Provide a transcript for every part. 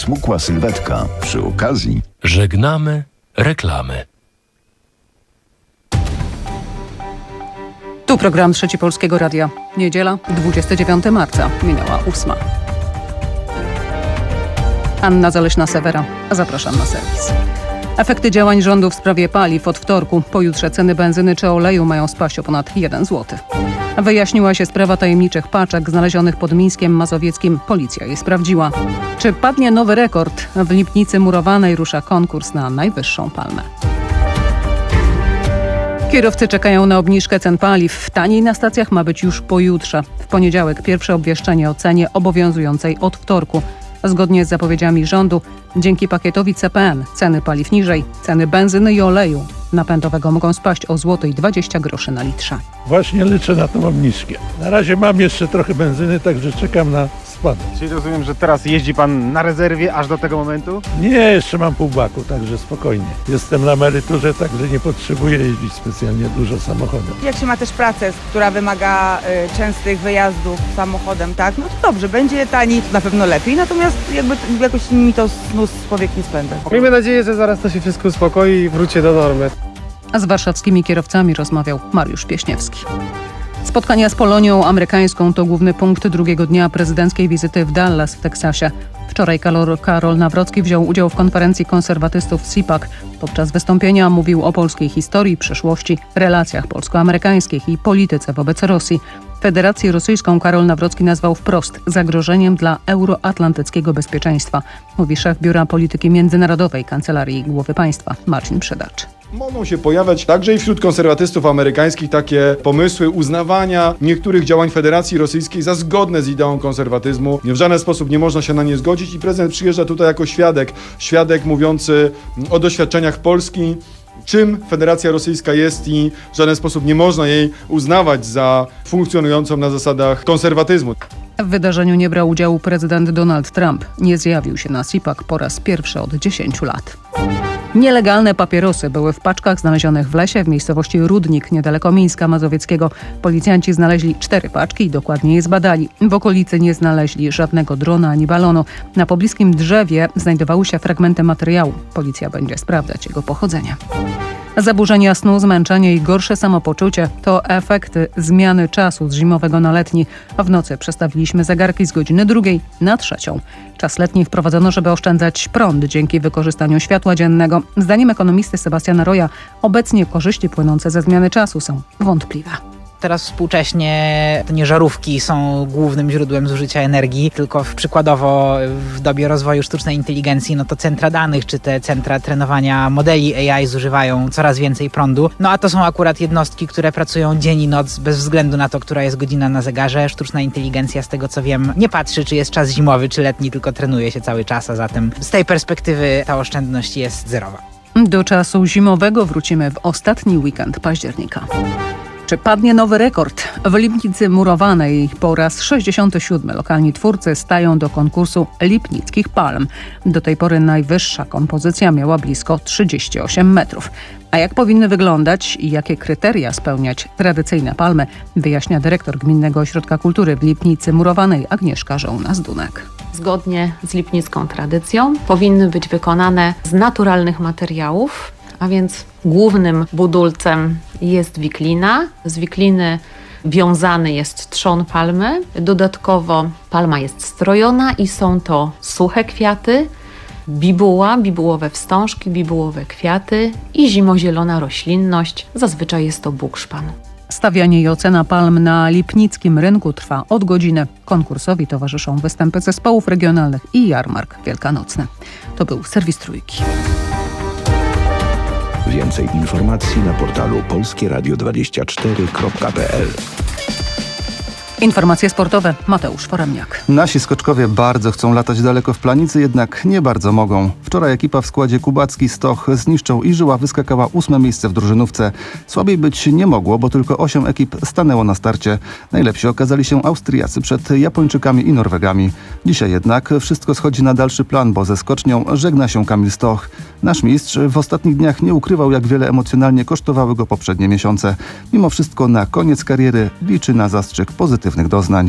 Smukła sylwetka przy okazji. Żegnamy reklamy. Tu program Trzeci Polskiego Radia. Niedziela, 29 marca, minęła 8. Anna Zaleśna-Sewera. Zapraszam na serwis. Efekty działań rządu w sprawie paliw od wtorku. Pojutrze ceny benzyny czy oleju mają spaść o ponad 1 zł. Wyjaśniła się sprawa tajemniczych paczek znalezionych pod Mińskiem Mazowieckim. Policja je sprawdziła. Czy padnie nowy rekord? W Lipnicy Murowanej rusza konkurs na najwyższą palmę. Kierowcy czekają na obniżkę cen paliw. Taniej na stacjach ma być już pojutrze. W poniedziałek pierwsze obwieszczenie o cenie obowiązującej od wtorku. Zgodnie z zapowiedziami rządu, dzięki pakietowi CPN ceny paliw niżej, ceny benzyny i oleju napędowego mogą spaść o 1,20 zł na litrze. Właśnie liczę na tą obniżkę. Na razie mam jeszcze trochę benzyny, także czekam na spadek. Czyli rozumiem, że teraz jeździ pan na rezerwie aż do tego momentu? Nie, jeszcze mam pół baku, także spokojnie. Jestem na emeryturze, także nie potrzebuję jeździć specjalnie dużo samochodem. Jak się ma też pracę, która wymaga częstych wyjazdów samochodem, tak, no to dobrze, będzie taniej, na pewno lepiej, natomiast jakby jakoś mi to snus z powiek nie spędza. Miejmy nadzieję, że zaraz to się wszystko uspokoi i wróci do normy. A z warszawskimi kierowcami rozmawiał Mariusz Pieśniewski. Spotkania z Polonią amerykańską to główny punkt drugiego dnia prezydenckiej wizyty w Dallas w Teksasie. Wczoraj Karol Nawrocki wziął udział w konferencji konserwatystów CPAC. Podczas wystąpienia mówił o polskiej historii, przeszłości, relacjach polsko-amerykańskich i polityce wobec Rosji. Federację Rosyjską Karol Nawrocki nazwał wprost zagrożeniem dla euroatlantyckiego bezpieczeństwa, mówi szef Biura Polityki Międzynarodowej Kancelarii Głowy Państwa Marcin Przydacz. Mogą się pojawiać także i wśród konserwatystów amerykańskich takie pomysły uznawania niektórych działań Federacji Rosyjskiej za zgodne z ideą konserwatyzmu. W żaden sposób nie można się na nie zgodzić i prezydent przyjeżdża tutaj jako świadek mówiący o doświadczeniach Polski, czym Federacja Rosyjska jest i w żaden sposób nie można jej uznawać za funkcjonującą na zasadach konserwatyzmu. W wydarzeniu nie brał udziału prezydent Donald Trump. Nie zjawił się na CPAC po raz pierwszy od 10 lat. Nielegalne papierosy były w paczkach znalezionych w lesie w miejscowości Rudnik, niedaleko Mińska Mazowieckiego. Policjanci znaleźli 4 paczki i dokładnie je zbadali. W okolicy nie znaleźli żadnego drona ani balonu. Na pobliskim drzewie znajdowały się fragmenty materiału. Policja będzie sprawdzać jego pochodzenie. Zaburzenia snu, zmęczenie i gorsze samopoczucie to efekty zmiany czasu z zimowego na letni. W nocy przestawiliśmy zegarki z godziny 2 na 3. Czas letni wprowadzono, żeby oszczędzać prąd dzięki wykorzystaniu światła dziennego. Zdaniem ekonomisty Sebastiana Roya obecnie korzyści płynące ze zmiany czasu są wątpliwe. Teraz współcześnie to nie żarówki są głównym źródłem zużycia energii, tylko przykładowo w dobie rozwoju sztucznej inteligencji, no to centra danych czy te centra trenowania modeli AI zużywają coraz więcej prądu. No a to są akurat jednostki, które pracują dzień i noc bez względu na to, która jest godzina na zegarze. Sztuczna inteligencja, z tego co wiem, nie patrzy, czy jest czas zimowy, czy letni, tylko trenuje się cały czas, a zatem z tej perspektywy ta oszczędność jest zerowa. Do czasu zimowego wrócimy w ostatni weekend października. Czy padnie nowy rekord? W Lipnicy Murowanej po raz 67 lokalni twórcy stają do konkursu Lipnickich Palm. Do tej pory najwyższa kompozycja miała blisko 38 metrów. A jak powinny wyglądać i jakie kryteria spełniać tradycyjne palmy, wyjaśnia dyrektor Gminnego Ośrodka Kultury w Lipnicy Murowanej Agnieszka Żołna-Zdunek. Zgodnie z lipnicką tradycją powinny być wykonane z naturalnych materiałów, a więc głównym budulcem jest wiklina. Z wikliny wiązany jest trzon palmy. Dodatkowo palma jest strojona i są to suche kwiaty, bibuła, bibułowe wstążki, bibułowe kwiaty i zimozielona roślinność. Zazwyczaj jest to bukszpan. Stawianie i ocena palm na lipnickim rynku trwa od godziny. Konkursowi towarzyszą występy zespołów regionalnych i jarmark wielkanocny. To był serwis Trójki. Więcej informacji na portalu polskieradio24.pl. Informacje sportowe. Mateusz Foremniak. Nasi skoczkowie bardzo chcą latać daleko w planicy, jednak nie bardzo mogą. Wczoraj ekipa w składzie Kubacki, Stoch, Zniszczą i Żyła wyskakała 8. miejsce w drużynówce. Słabiej być nie mogło, bo tylko 8 ekip stanęło na starcie. Najlepsi okazali się Austriacy przed Japończykami i Norwegami. Dzisiaj jednak wszystko schodzi na dalszy plan, bo ze skocznią żegna się Kamil Stoch. Nasz mistrz w ostatnich dniach nie ukrywał, jak wiele emocjonalnie kosztowały go poprzednie miesiące. Mimo wszystko na koniec kariery liczy na zastrzyk pozytywnych doznań.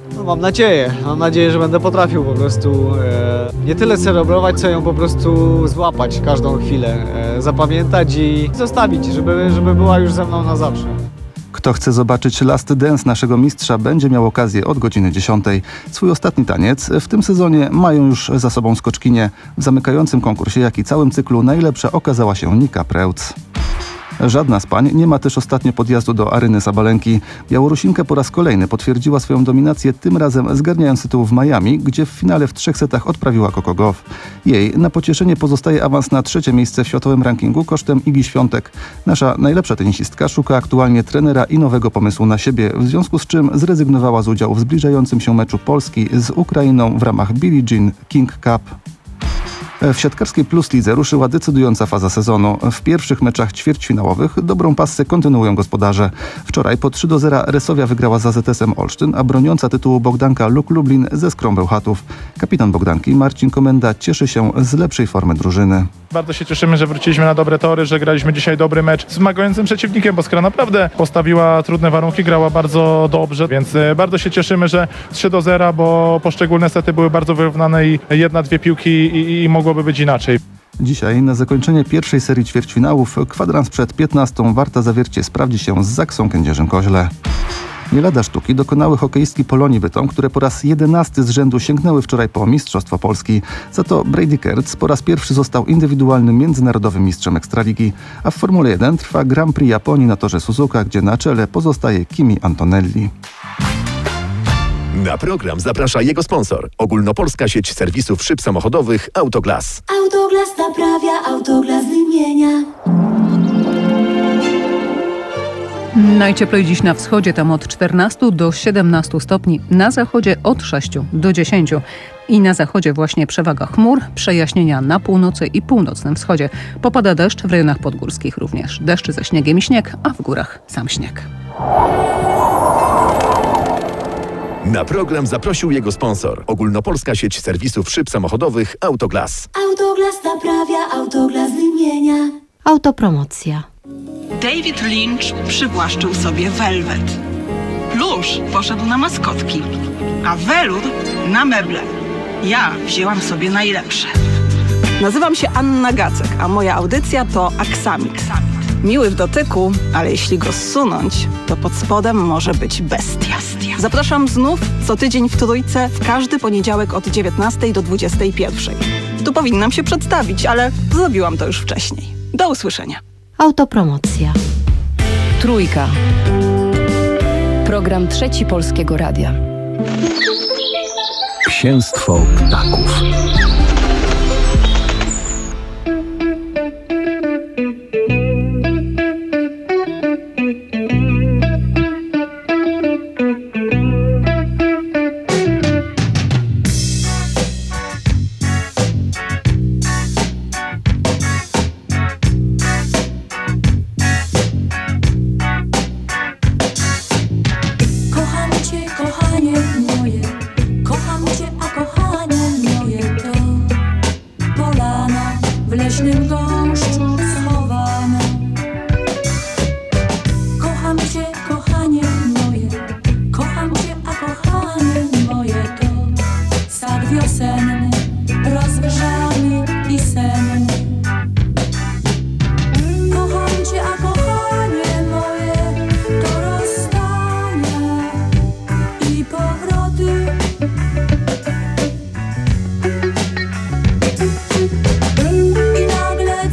No, mam nadzieję, że będę potrafił po prostu nie tyle celebrować, co ją po prostu złapać każdą chwilę, zapamiętać i zostawić, żeby była już ze mną na zawsze. Kto chce zobaczyć Last Dance naszego mistrza, będzie miał okazję od godziny 10. Swój ostatni taniec w tym sezonie mają już za sobą skoczkinie. W zamykającym konkursie, jak i całym cyklu, najlepsza okazała się Nika Preutz. Żadna z pań nie ma też ostatnio podjazdu do Aryny Sabalenki. Białorusinka po raz kolejny potwierdziła swoją dominację, tym razem zgarniając tytuł w Miami, gdzie w finale w 3 setach odprawiła Coco Gauff. Jej na pocieszenie pozostaje awans na 3. miejsce w światowym rankingu kosztem Igi Świątek. Nasza najlepsza tenisistka szuka aktualnie trenera i nowego pomysłu na siebie, w związku z czym zrezygnowała z udziału w zbliżającym się meczu Polski z Ukrainą w ramach Billie Jean King Cup. W siatkarskiej Plus Lidze ruszyła decydująca faza sezonu. W pierwszych meczach ćwierćfinałowych dobrą passę kontynuują gospodarze. Wczoraj po 3-0 Resowia wygrała z AZS-em Olsztyn, a broniąca tytułu Bogdanka Luk Lublin ze Skrą Bełchatów. Kapitan Bogdanki Marcin Komenda cieszy się z lepszej formy drużyny. Bardzo się cieszymy, że wróciliśmy na dobre tory, że graliśmy dzisiaj dobry mecz z wymagającym przeciwnikiem, bo Skra naprawdę postawiła trudne warunki, grała bardzo dobrze, więc bardzo się cieszymy, że 3-0, bo poszczególne sety były bardzo wyrównane i 1-2 piłki i mogłoby być inaczej. Dzisiaj na zakończenie pierwszej serii ćwierćfinałów kwadrans przed 15 Warta Zawiercie sprawdzi się z Zaksą Kędzierzyn-Koźle. Nie lada sztuki dokonały hokeistki Polonii Bytom, które po raz 11 z rzędu sięgnęły wczoraj po Mistrzostwo Polski. Za to Brady Kertz po raz pierwszy został indywidualnym międzynarodowym mistrzem Ekstraligi, a w Formule 1 trwa Grand Prix Japonii na torze Suzuka, gdzie na czele pozostaje Kimi Antonelli. Na program zaprasza jego sponsor. Ogólnopolska sieć serwisów szyb samochodowych Autoglas. Autoglas naprawia, Autoglas wymienia. Najcieplej dziś na wschodzie, tam od 14 do 17 stopni, na zachodzie od 6 do 10. I na zachodzie właśnie przewaga chmur, przejaśnienia na północy i północnym wschodzie. Popada deszcz w rejonach podgórskich również. Deszcz ze śniegiem i śnieg, a w górach sam śnieg. Na program zaprosił jego sponsor. Ogólnopolska sieć serwisów szyb samochodowych Autoglas. Autoglas naprawia, Autoglas wymienia. Autopromocja. David Lynch przywłaszczył sobie welwet. Plusz poszedł na maskotki, a welur na meble. Ja wzięłam sobie najlepsze. Nazywam się Anna Gacek, a moja audycja to Aksamit. Miły w dotyku, ale jeśli go zsunąć, to pod spodem może być bestia. Zapraszam znów co tydzień w Trójce, w każdy poniedziałek od 19 do 21. Tu powinnam się przedstawić, ale zrobiłam to już wcześniej. Do usłyszenia. Autopromocja. Trójka. Program Trzeci Polskiego Radia. Księstwo ptaków. I nagle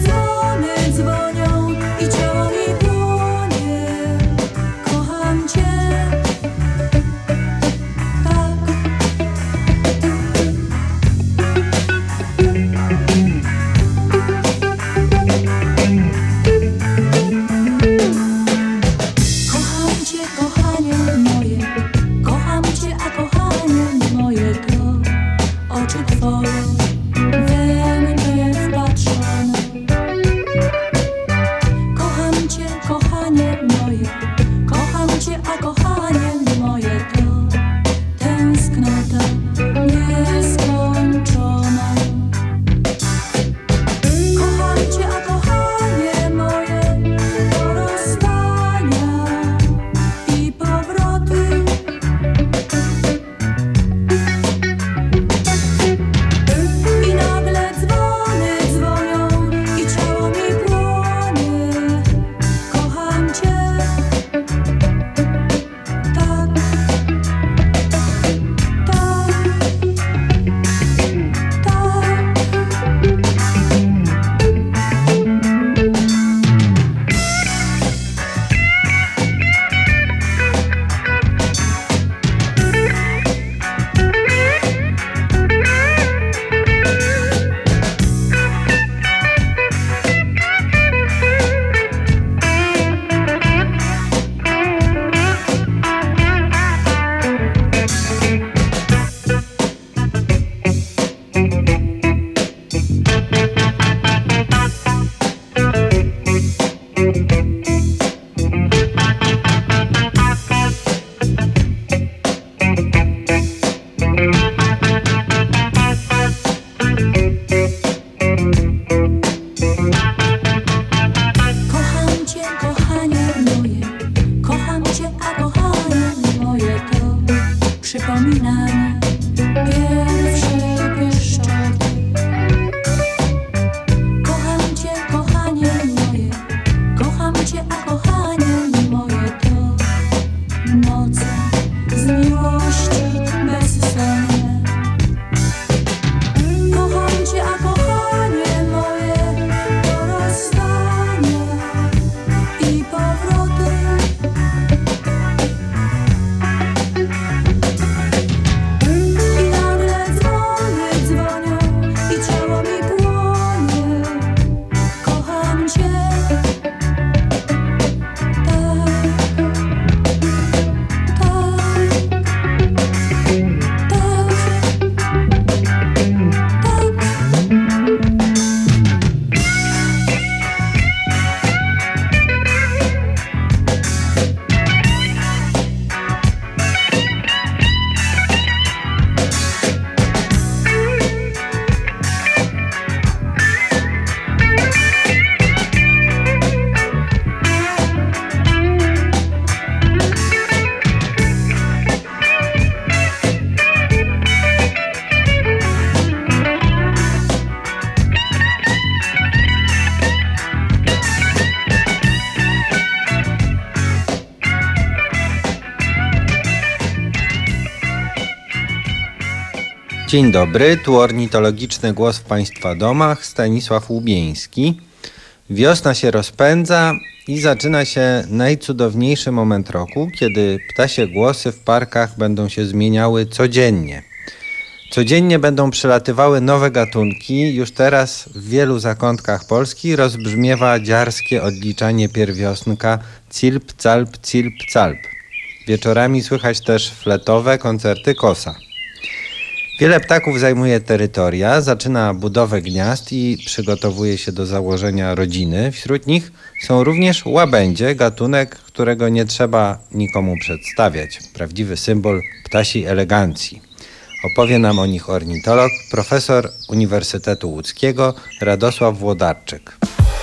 Dzień dobry, tu ornitologiczny głos w Państwa domach, Stanisław Łubieński. Wiosna się rozpędza i zaczyna się najcudowniejszy moment roku, kiedy ptasie głosy w parkach będą się zmieniały codziennie. Codziennie będą przelatywały nowe gatunki. Już teraz w wielu zakątkach Polski rozbrzmiewa dziarskie odliczanie pierwiosnka cilp, calp, cilp, calp. Wieczorami słychać też fletowe koncerty kosa. Wiele ptaków zajmuje terytoria, zaczyna budowę gniazd i przygotowuje się do założenia rodziny. Wśród nich są również łabędzie, gatunek, którego nie trzeba nikomu przedstawiać. Prawdziwy symbol ptasiej elegancji. Opowie nam o nich ornitolog, profesor Uniwersytetu Łódzkiego Radosław Włodarczyk.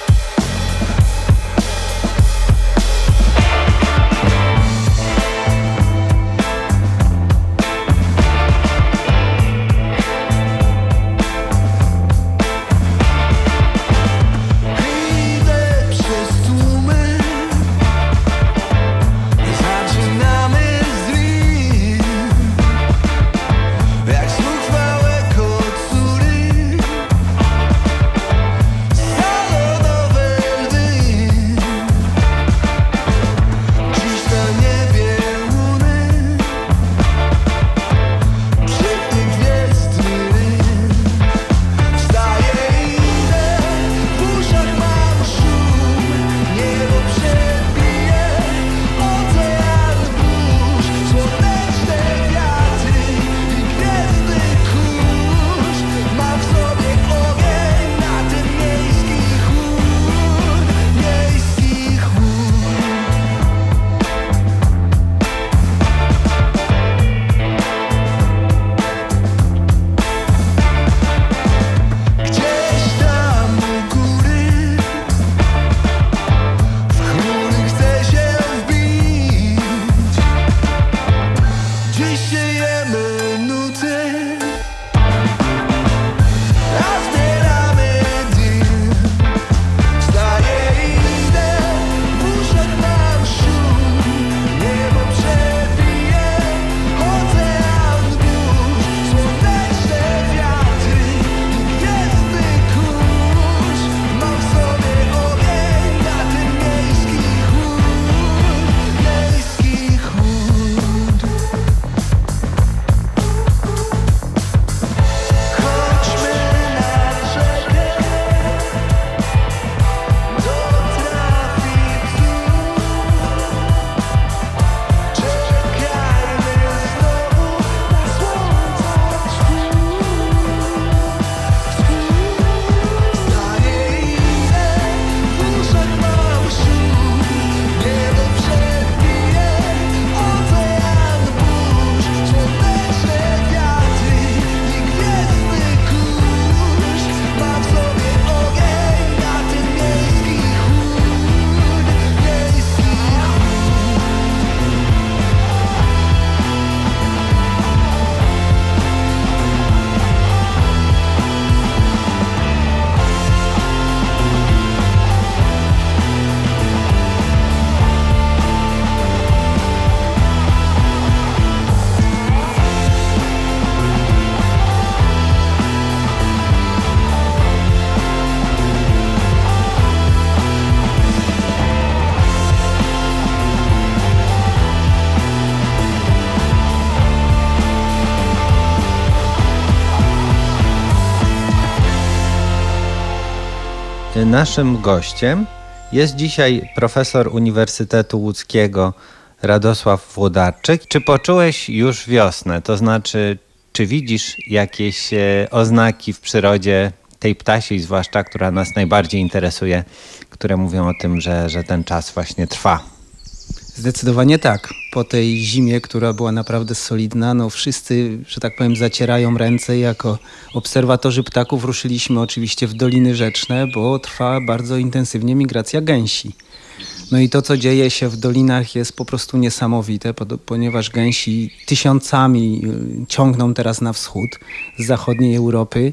Naszym gościem jest dzisiaj profesor Uniwersytetu Łódzkiego Radosław Włodarczyk. Czy poczułeś już wiosnę? To znaczy, czy widzisz jakieś oznaki w przyrodzie tej ptasiej zwłaszcza, która nas najbardziej interesuje, które mówią o tym, że ten czas właśnie trwa? Zdecydowanie tak. Po tej zimie, która była naprawdę solidna, no wszyscy, że tak powiem, zacierają ręce. Jako obserwatorzy ptaków ruszyliśmy oczywiście w Doliny Rzeczne, bo trwa bardzo intensywnie migracja gęsi. No i to, co dzieje się w dolinach, jest po prostu niesamowite, ponieważ gęsi tysiącami ciągną teraz na wschód z zachodniej Europy.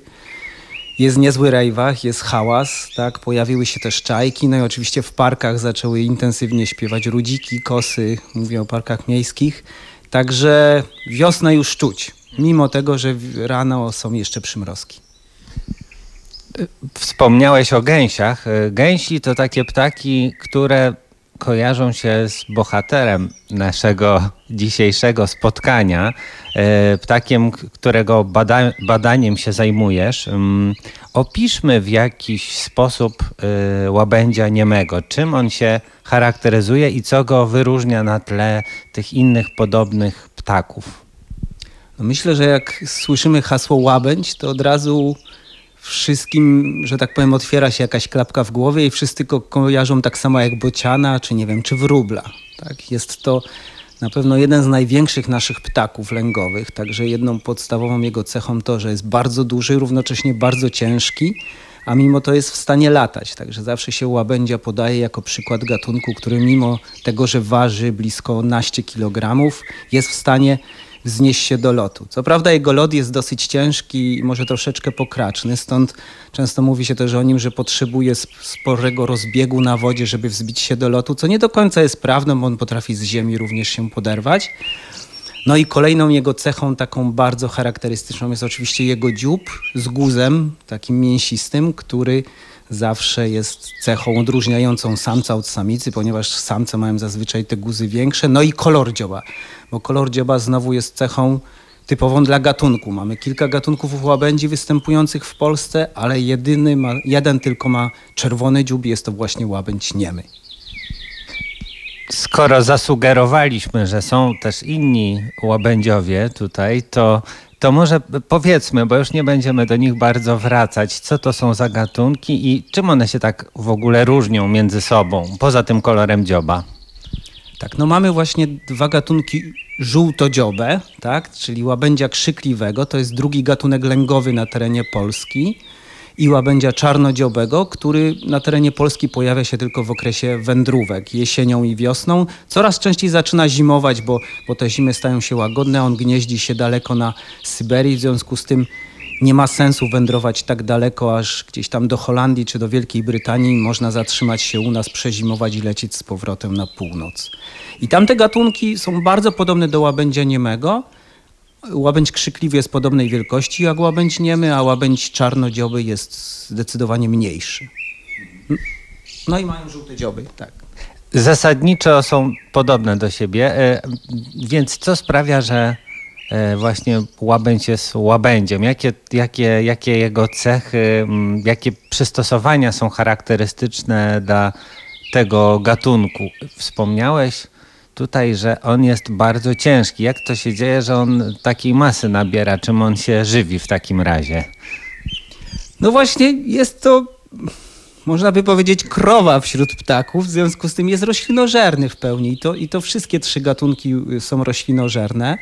Jest niezły rejwach, jest hałas, tak? Pojawiły się też czajki, no i oczywiście w parkach zaczęły intensywnie śpiewać rudziki, kosy, mówię o parkach miejskich. Także wiosnę już czuć, mimo tego, że rano są jeszcze przymrozki. Wspomniałeś o gęsiach. Gęsi to takie ptaki, które kojarzą się z bohaterem naszego dzisiejszego spotkania, ptakiem, którego badaniem się zajmujesz. Opiszmy w jakiś sposób łabędzia niemego. Czym on się charakteryzuje i co go wyróżnia na tle tych innych podobnych ptaków? No myślę, że jak słyszymy hasło łabędź, to od razu wszystkim, że tak powiem, otwiera się jakaś klapka w głowie i wszyscy go kojarzą tak samo jak bociana, czy nie wiem, czy wróbla. Tak? Jest to na pewno jeden z największych naszych ptaków lęgowych, także jedną podstawową jego cechą to, że jest bardzo duży, równocześnie bardzo ciężki, a mimo to jest w stanie latać. Także zawsze się łabędzia podaje jako przykład gatunku, który mimo tego, że waży blisko 11 kg, jest w stanie wznieść się do lotu. Co prawda jego lot jest dosyć ciężki i może troszeczkę pokraczny, stąd często mówi się też o nim, że potrzebuje sporego rozbiegu na wodzie, żeby wzbić się do lotu, co nie do końca jest prawdą, bo on potrafi z ziemi również się poderwać. No i kolejną jego cechą taką bardzo charakterystyczną jest oczywiście jego dziób z guzem, takim mięsistym, który zawsze jest cechą odróżniającą samca od samicy, ponieważ samce mają zazwyczaj te guzy większe. No i kolor dzioba, bo kolor dzioba znowu jest cechą typową dla gatunku. Mamy kilka gatunków łabędzi występujących w Polsce, ale jeden tylko ma czerwony dziób i jest to właśnie łabędź niemy. Skoro zasugerowaliśmy, że są też inni łabędziowie tutaj, to może powiedzmy, bo już nie będziemy do nich bardzo wracać, co to są za gatunki i czym one się tak w ogóle różnią między sobą, poza tym kolorem dzioba? Tak, no mamy właśnie dwa gatunki żółtodziobę, tak, czyli łabędzia krzykliwego, to jest drugi gatunek lęgowy na terenie Polski, i łabędzia czarnodziobego, który na terenie Polski pojawia się tylko w okresie wędrówek, jesienią i wiosną. Coraz częściej zaczyna zimować, bo te zimy stają się łagodne, on gnieździ się daleko na Syberii, w związku z tym nie ma sensu wędrować tak daleko, aż gdzieś tam do Holandii czy do Wielkiej Brytanii. Można zatrzymać się u nas, przezimować i lecieć z powrotem na północ. I tamte gatunki są bardzo podobne do łabędzia niemego. Łabędź krzykliwy jest podobnej wielkości jak łabędź niemy, a łabędź czarnodzioby jest zdecydowanie mniejszy. No i mają żółte dzioby, tak. Zasadniczo są podobne do siebie, więc co sprawia, że właśnie łabędź jest łabędziem? Jakie jego cechy, jakie przystosowania są charakterystyczne dla tego gatunku? Wspomniałeś tutaj, że on jest bardzo ciężki. Jak to się dzieje, że on takiej masy nabiera? Czym on się żywi w takim razie? No właśnie jest to, można by powiedzieć, krowa wśród ptaków, w związku z tym jest roślinożerny w pełni i to wszystkie trzy gatunki są roślinożerne.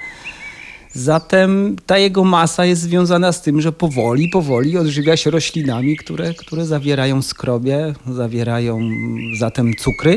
Zatem ta jego masa jest związana z tym, że powoli odżywia się roślinami, które zawierają skrobie, zawierają zatem cukry.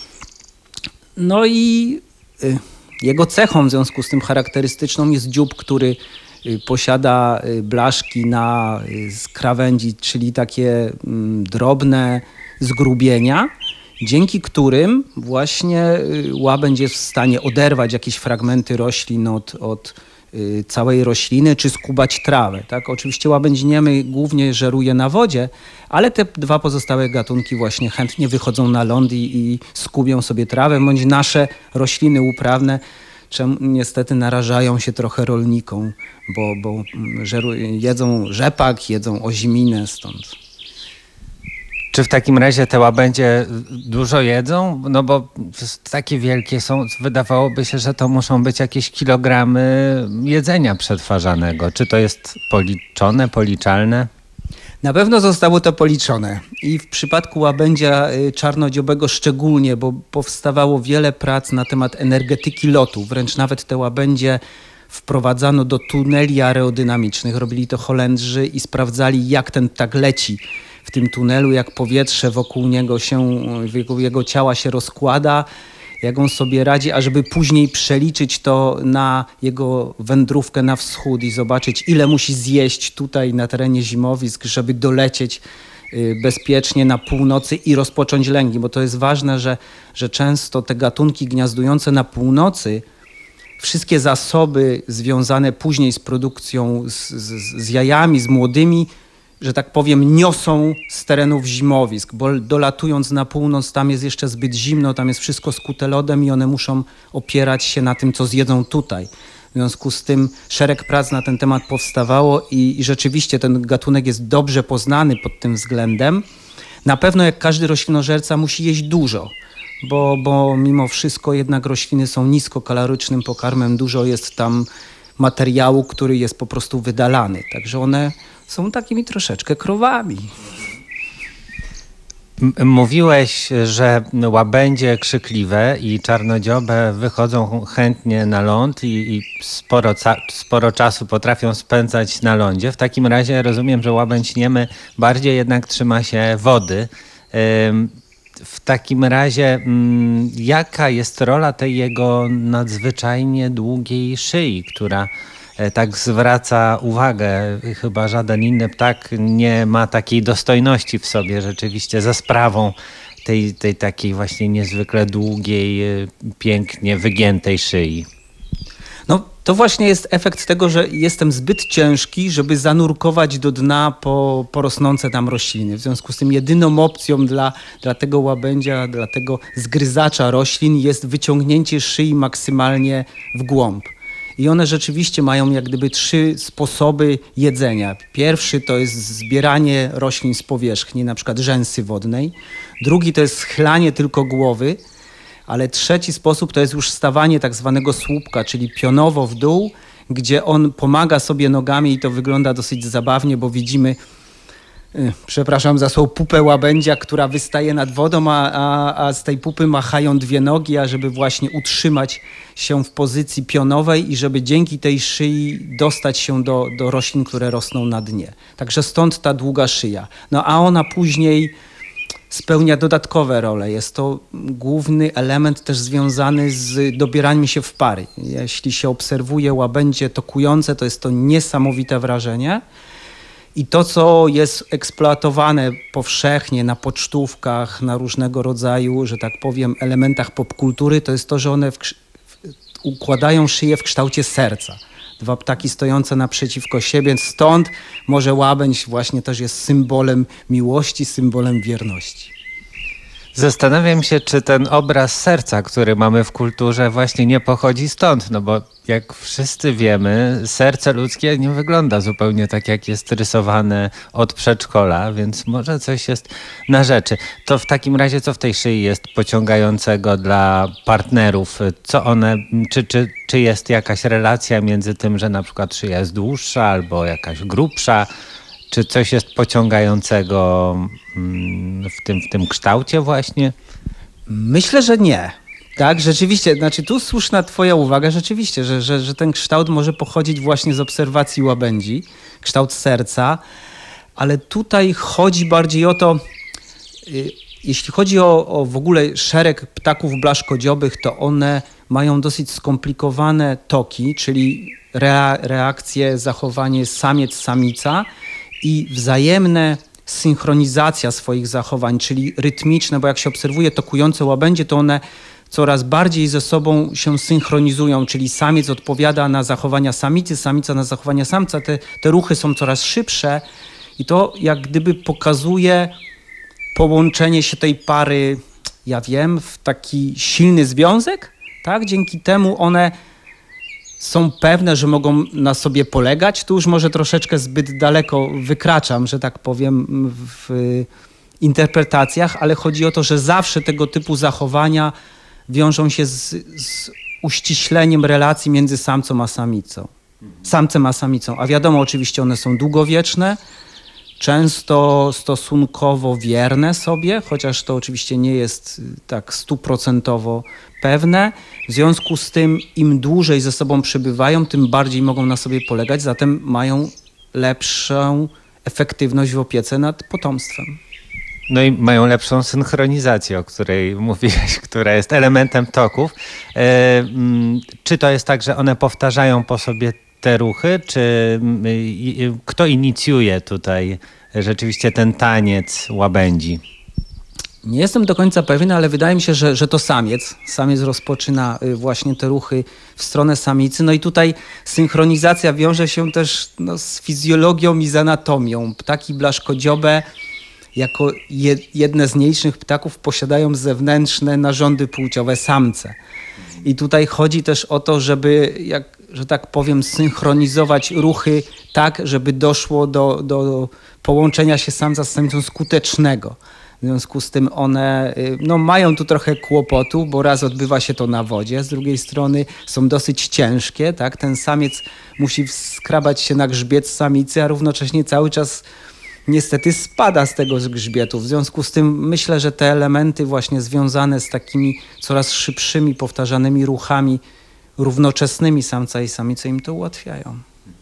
No i jego cechą w związku z tym charakterystyczną jest dziób, który posiada blaszki na krawędzi, czyli takie drobne zgrubienia, dzięki którym właśnie łabędź jest w stanie oderwać jakieś fragmenty roślin od całej rośliny, czy skubać trawę. Tak? Oczywiście łabędź niemy głównie żeruje na wodzie, ale te dwa pozostałe gatunki właśnie chętnie wychodzą na ląd i skubią sobie trawę, bądź nasze rośliny uprawne, czemu niestety narażają się trochę rolnikom, bo jedzą rzepak, jedzą oziminę stąd. Czy w takim razie te łabędzie dużo jedzą? No bo takie wielkie są, wydawałoby się, że to muszą być jakieś kilogramy jedzenia przetwarzanego. Czy to jest policzone, policzalne? Na pewno zostało to policzone i w przypadku łabędzia czarnodziobego szczególnie, bo powstawało wiele prac na temat energetyki lotu. Wręcz nawet te łabędzie wprowadzano do tuneli aerodynamicznych. Robili to Holendrzy i sprawdzali, jak ten ptak leci w tym tunelu, jak powietrze wokół niego jego ciała się rozkłada, jak on sobie radzi, ażeby później przeliczyć to na jego wędrówkę na wschód i zobaczyć, ile musi zjeść tutaj na terenie zimowisk, żeby dolecieć bezpiecznie na północy i rozpocząć lęgi, bo to jest ważne, że często te gatunki gniazdujące na północy wszystkie zasoby związane później z produkcją, z jajami, z młodymi, że tak powiem, niosą z terenów zimowisk, bo dolatując na północ, tam jest jeszcze zbyt zimno, tam jest wszystko skute lodem i one muszą opierać się na tym, co zjedzą tutaj. W związku z tym szereg prac na ten temat powstawało i rzeczywiście ten gatunek jest dobrze poznany pod tym względem. Na pewno jak każdy roślinożerca musi jeść dużo, bo mimo wszystko jednak rośliny są niskokalorycznym pokarmem, dużo jest tam materiału, który jest po prostu wydalany, także one są takimi troszeczkę krowami. Mówiłeś, że łabędzie krzykliwe i czarnodziobe wychodzą chętnie na ląd i sporo czasu potrafią spędzać na lądzie. W takim razie rozumiem, że łabędź niemy bardziej jednak trzyma się wody. W takim razie jaka jest rola tej jego nadzwyczajnie długiej szyi, która tak zwraca uwagę? Chyba żaden inny ptak nie ma takiej dostojności w sobie rzeczywiście za sprawą tej takiej właśnie niezwykle długiej, pięknie wygiętej szyi. No to właśnie jest efekt tego, że jestem zbyt ciężki, żeby zanurkować do dna po rosnące tam rośliny. W związku z tym jedyną opcją dla tego łabędzia, dla tego zgryzacza roślin jest wyciągnięcie szyi maksymalnie w głąb. I one rzeczywiście mają jak gdyby 3 sposoby jedzenia. Pierwszy to jest zbieranie roślin z powierzchni, na przykład rzęsy wodnej. Drugi to jest schylanie tylko głowy, ale trzeci sposób to jest już stawanie tak zwanego słupka, czyli pionowo w dół, gdzie on pomaga sobie nogami i to wygląda dosyć zabawnie, bo widzimy, przepraszam za słowo, pupę łabędzia, która wystaje nad wodą, a z tej pupy machają 2 nogi, ażeby właśnie utrzymać się w pozycji pionowej i żeby dzięki tej szyi dostać się do roślin, które rosną na dnie. Także stąd ta długa szyja. No a ona później spełnia dodatkowe role. Jest to główny element też związany z dobieraniem się w pary. Jeśli się obserwuje łabędzie tokujące, to jest to niesamowite wrażenie. I to, co jest eksploatowane powszechnie na pocztówkach, na różnego rodzaju, że tak powiem, elementach popkultury, to jest to, że one układają szyję w kształcie serca. 2 ptaki stojące naprzeciwko siebie, stąd może łabędź właśnie też jest symbolem miłości, symbolem wierności. Zastanawiam się, czy ten obraz serca, który mamy w kulturze, właśnie nie pochodzi stąd, no bo jak wszyscy wiemy, serce ludzkie nie wygląda zupełnie tak, jak jest rysowane od przedszkola, więc może coś jest na rzeczy. To w takim razie, co w tej szyi jest pociągającego dla partnerów? Co one, czy jest jakaś relacja między tym, że na przykład szyja jest dłuższa albo jakaś grubsza? Czy coś jest pociągającego w tym kształcie właśnie? Myślę, że nie. Tak, rzeczywiście, znaczy tu słuszna twoja uwaga, rzeczywiście, że ten kształt może pochodzić właśnie z obserwacji łabędzi, kształt serca, ale tutaj chodzi bardziej o to, jeśli chodzi o w ogóle szereg ptaków blaszkodziobych, to one mają dosyć skomplikowane toki, czyli reakcje, zachowanie samiec-samica i wzajemne synchronizacja swoich zachowań, czyli rytmiczne, bo jak się obserwuje tokujące łabędzie, to one coraz bardziej ze sobą się synchronizują, czyli samiec odpowiada na zachowania samicy, samica na zachowania samca. Te ruchy są coraz szybsze i to jak gdyby pokazuje połączenie się tej pary, ja wiem, w taki silny związek, tak? Dzięki temu one są pewne, że mogą na sobie polegać. Tu już może troszeczkę zbyt daleko wykraczam, że tak powiem, w interpretacjach, ale chodzi o to, że zawsze tego typu zachowania wiążą się z uściśleniem relacji między samcem a samicą. A wiadomo, oczywiście one są długowieczne, często stosunkowo wierne sobie, chociaż to oczywiście nie jest tak 100% pewne. W związku z tym im dłużej ze sobą przebywają, tym bardziej mogą na sobie polegać, zatem mają lepszą efektywność w opiece nad potomstwem. No i mają lepszą synchronizację, o której mówiłeś, która jest elementem toków. Czy to jest tak, że one powtarzają po sobie te ruchy, czy kto inicjuje tutaj rzeczywiście ten taniec łabędzi? Nie jestem do końca pewien, ale wydaje mi się, że to samiec. Samiec rozpoczyna właśnie te ruchy w stronę samicy. No i tutaj synchronizacja wiąże się też z fizjologią i z anatomią. Ptaki blaszkodziobe jako jedne z nielicznych ptaków posiadają zewnętrzne narządy płciowe samce. I tutaj chodzi też o to, żeby, że tak powiem, synchronizować ruchy tak, żeby doszło do połączenia się samca z samicą skutecznego. W związku z tym one mają tu trochę kłopotu, bo raz odbywa się to na wodzie, z drugiej strony są dosyć ciężkie. Tak? Ten samiec musi skrabać się na grzbiet samicy, a równocześnie cały czas niestety spada z tego grzbietu. W związku z tym myślę, że te elementy właśnie związane z takimi coraz szybszymi, powtarzanymi ruchami równoczesnymi samca i samicy im to ułatwiają.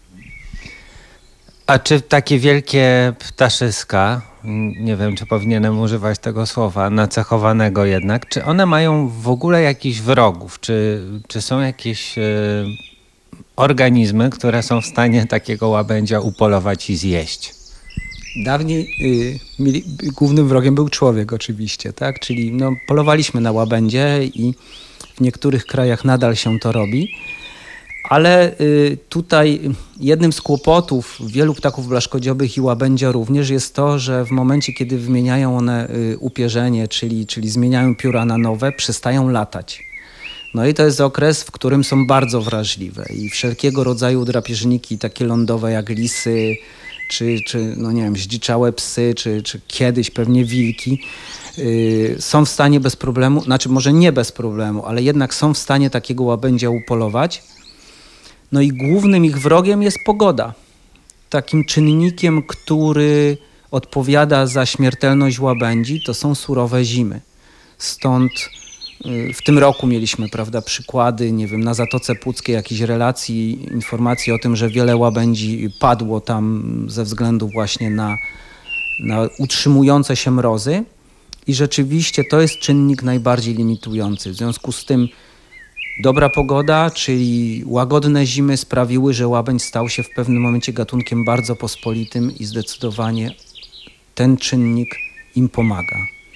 A czy takie wielkie ptaszyska, nie wiem, czy powinienem używać tego słowa, nacechowanego jednak, czy one mają w ogóle jakichś wrogów? Czy są jakieś organizmy, które są w stanie takiego łabędzia upolować i zjeść? Dawniej głównym wrogiem był człowiek oczywiście, tak? Czyli polowaliśmy na łabędzie i w niektórych krajach nadal się to robi. Ale tutaj jednym z kłopotów wielu ptaków blaszkodziobych i łabędzia również jest to, że w momencie, kiedy wymieniają one upierzenie, czyli zmieniają pióra na nowe, przestają latać. No i to jest okres, w którym są bardzo wrażliwe i wszelkiego rodzaju drapieżniki takie lądowe jak lisy, czy nie wiem, zdziczałe psy, czy kiedyś pewnie wilki, są w stanie bez problemu, znaczy może nie bez problemu, ale jednak są w stanie takiego łabędzia upolować. No i głównym ich wrogiem jest pogoda. Takim czynnikiem, który odpowiada za śmiertelność łabędzi, to są surowe zimy. Stąd w tym roku mieliśmy, przykłady, nie wiem, na Zatoce Puckiej jakichś relacji, informacji o tym, że wiele łabędzi padło tam ze względu właśnie na utrzymujące się mrozy i rzeczywiście to jest czynnik najbardziej limitujący. W związku z tym dobra pogoda, czyli łagodne zimy sprawiły, że łabędź stał się w pewnym momencie gatunkiem bardzo pospolitym i zdecydowanie ten czynnik im pomaga.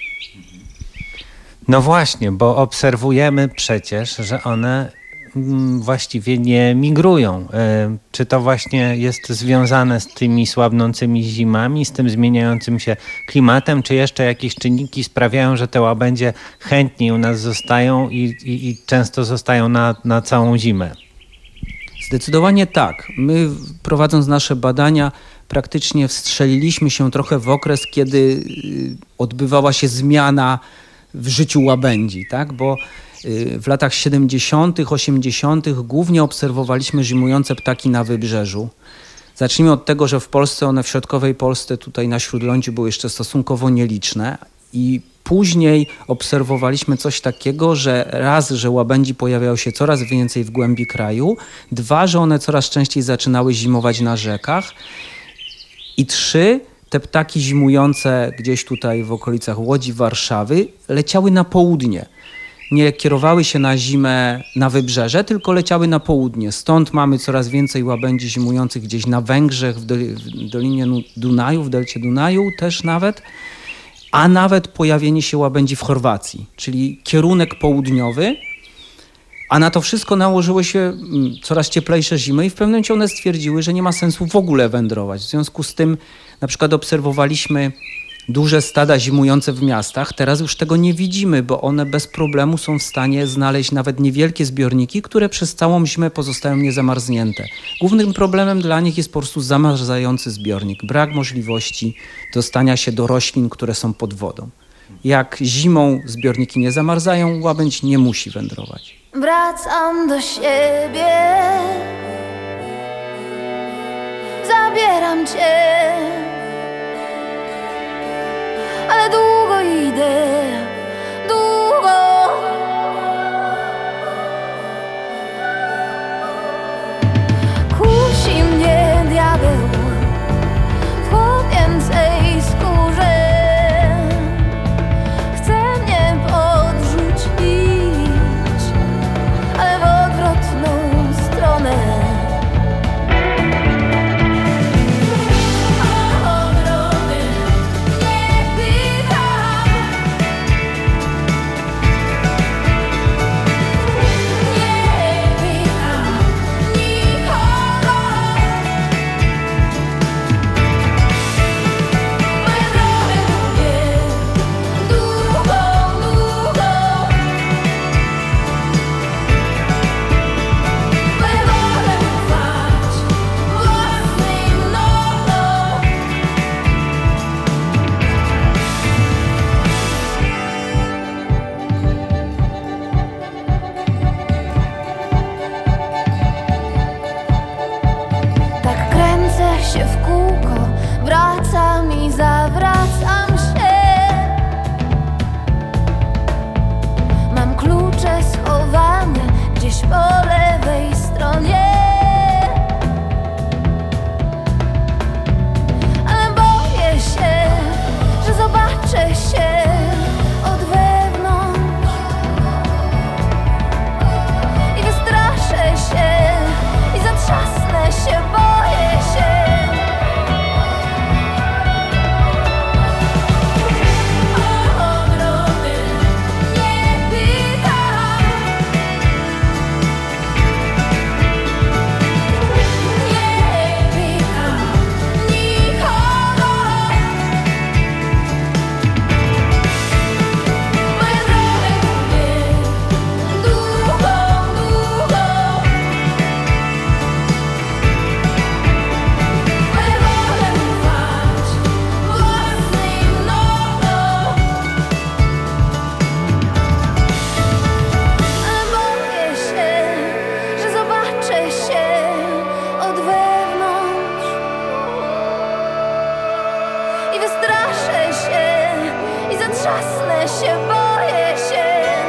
No właśnie, bo obserwujemy przecież, że one właściwie nie migrują. Czy to właśnie jest związane z tymi słabnącymi zimami, z tym zmieniającym się klimatem, czy jeszcze jakieś czynniki sprawiają, że te łabędzie chętniej u nas zostają i często zostają na całą zimę? Zdecydowanie tak. My, prowadząc nasze badania, praktycznie wstrzeliliśmy się trochę w okres, kiedy odbywała się zmiana w życiu łabędzi, tak? Bo w latach 70., 80. głównie obserwowaliśmy zimujące ptaki na wybrzeżu. Zacznijmy od tego, że w Polsce one w środkowej Polsce, tutaj na Śródlądziu były jeszcze stosunkowo nieliczne i później obserwowaliśmy coś takiego, że raz, że łabędzi pojawiają się coraz więcej w głębi kraju, dwa, że one coraz częściej zaczynały zimować na rzekach i trzy, te ptaki zimujące gdzieś tutaj w okolicach Łodzi, Warszawy leciały na południe. Nie kierowały się na zimę na wybrzeże, tylko leciały na południe. Stąd mamy coraz więcej łabędzi zimujących gdzieś na Węgrzech, w Dolinie Dunaju, w delcie Dunaju też nawet, a nawet pojawienie się łabędzi w Chorwacji, czyli kierunek południowy, a na to wszystko nałożyły się coraz cieplejsze zimy i w pewnym momencie one stwierdziły, że nie ma sensu w ogóle wędrować. W związku z tym na przykład obserwowaliśmy duże stada zimujące w miastach. Teraz już tego nie widzimy, bo one bez problemu są w stanie znaleźć nawet niewielkie zbiorniki, które przez całą zimę pozostają niezamarznięte. Głównym problemem dla nich jest po prostu zamarzający zbiornik. Brak możliwości dostania się do roślin, które są pod wodą. Jak zimą zbiorniki nie zamarzają, łabędź nie musi wędrować. Wracam do siebie, zabieram cię, ale długo idę, długo. Kusi mnie diabeł w chłopięcej skórze, chce mnie podrzucić, ale w odwrotną stronę. boję się.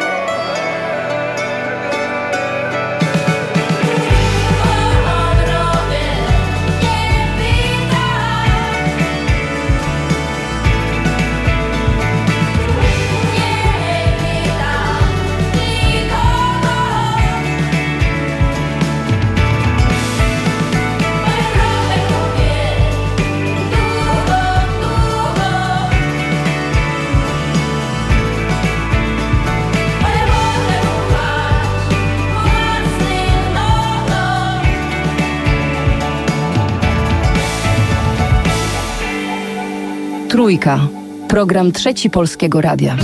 Trójka. Program Trzeci Polskiego Radia.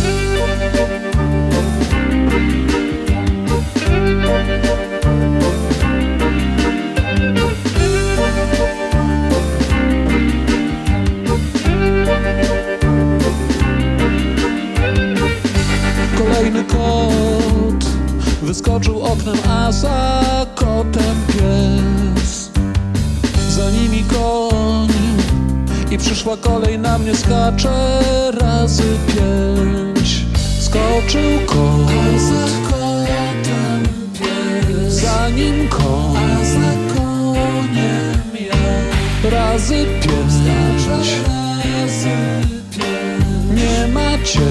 Kolejny kot wyskoczył oknem, a za kotem pies. Za nimi koń i przyszła kolej na mnie, skacze razy 5. Skoczył kot, a za kotem pies. Za nim koń, a za koniem ja. Razy 5, razy 5. Nie macie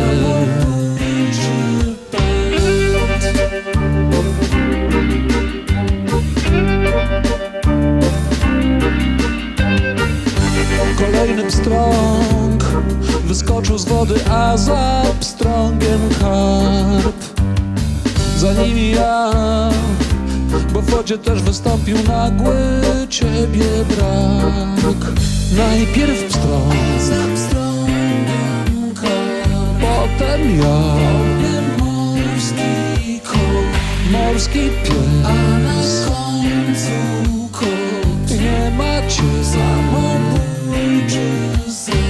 kolejny pstrąg wyskoczył z wody, a za pstrągiem karp. Za nimi ja, bo w wodzie też wystąpił nagły ciebie brak. Najpierw pstrąg, za pstrągiem karp. Potem ja, morski kot, morski pies, a na końcu kot. Nie macie samobójczy zew.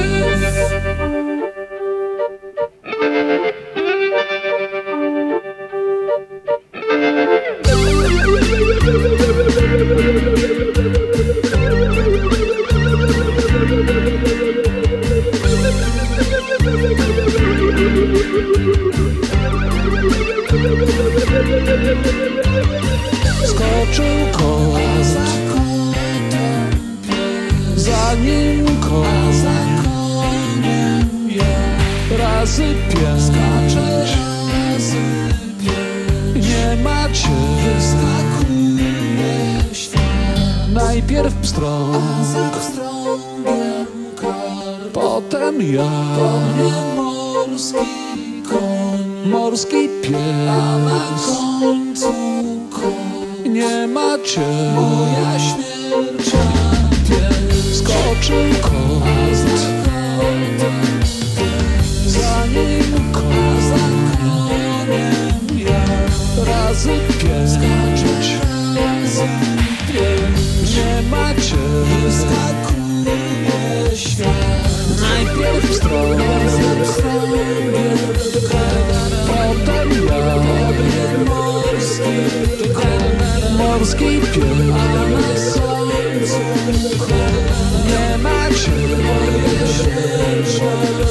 Skoczył kot, a za kotem pies. Za nim kot, a za koniem ja. Razy 5, skacze razy 5. Nie macie, wyskakuje świat. Najpierw pstrąg, a za pstrągiem karp. Potem ja, morski koń, morski pies, a na końcu koń. Nie macie, moja śmierć pies. Skoczył kot, a za kotem pies. Za nim kot, za koniem ja. Razy 5, skaczeć razy 5. Nie macie, wyskakuje świat. Najpierw pstrąg, za pstrągiem karp. Potem ja, morski pies, a na słońcu kot. Nie macie mojej śmierci.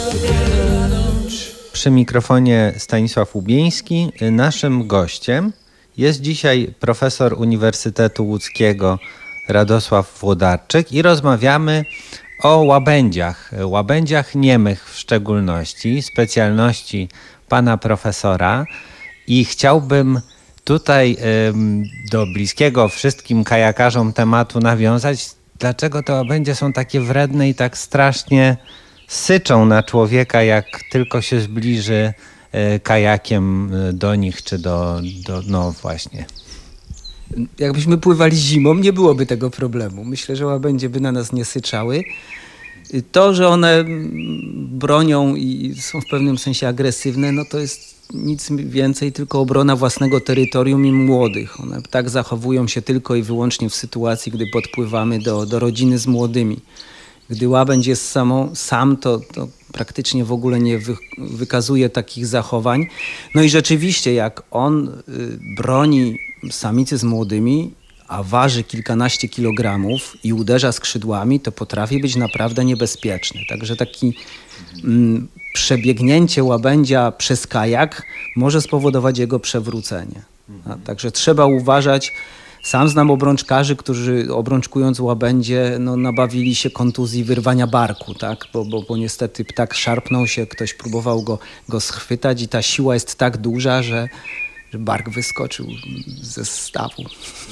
Przy mikrofonie Stanisław Łubieński. Naszym gościem jest dzisiaj profesor Uniwersytetu Łódzkiego Radosław Włodarczyk i rozmawiamy o łabędziach niemych w szczególności, specjalności pana profesora. I chciałbym tutaj do bliskiego wszystkim kajakarzom tematu nawiązać. Dlaczego te łabędzie są takie wredne i tak strasznie syczą na człowieka, jak tylko się zbliży kajakiem do nich, czy no właśnie. Jakbyśmy pływali zimą, nie byłoby tego problemu. Myślę, że łabędzie by na nas nie syczały. To, że one bronią i są w pewnym sensie agresywne, no to jest nic więcej, tylko obrona własnego terytorium i młodych. One tak zachowują się tylko i wyłącznie w sytuacji, gdy podpływamy do rodziny z młodymi. Gdy łabędź jest sam, to praktycznie w ogóle nie wykazuje takich zachowań. No i rzeczywiście, jak on broni samicy z młodymi, a waży kilkanaście kilogramów i uderza skrzydłami, to potrafi być naprawdę niebezpieczny. Także taki przebiegnięcie łabędzia przez kajak może spowodować jego przewrócenie. Także trzeba uważać. Sam znam obrączkarzy, którzy obrączkując łabędzie nabawili się kontuzji wyrwania barku, tak? Bo niestety ptak szarpnął się, ktoś próbował go schwytać i ta siła jest tak duża, że bark wyskoczył ze stawu.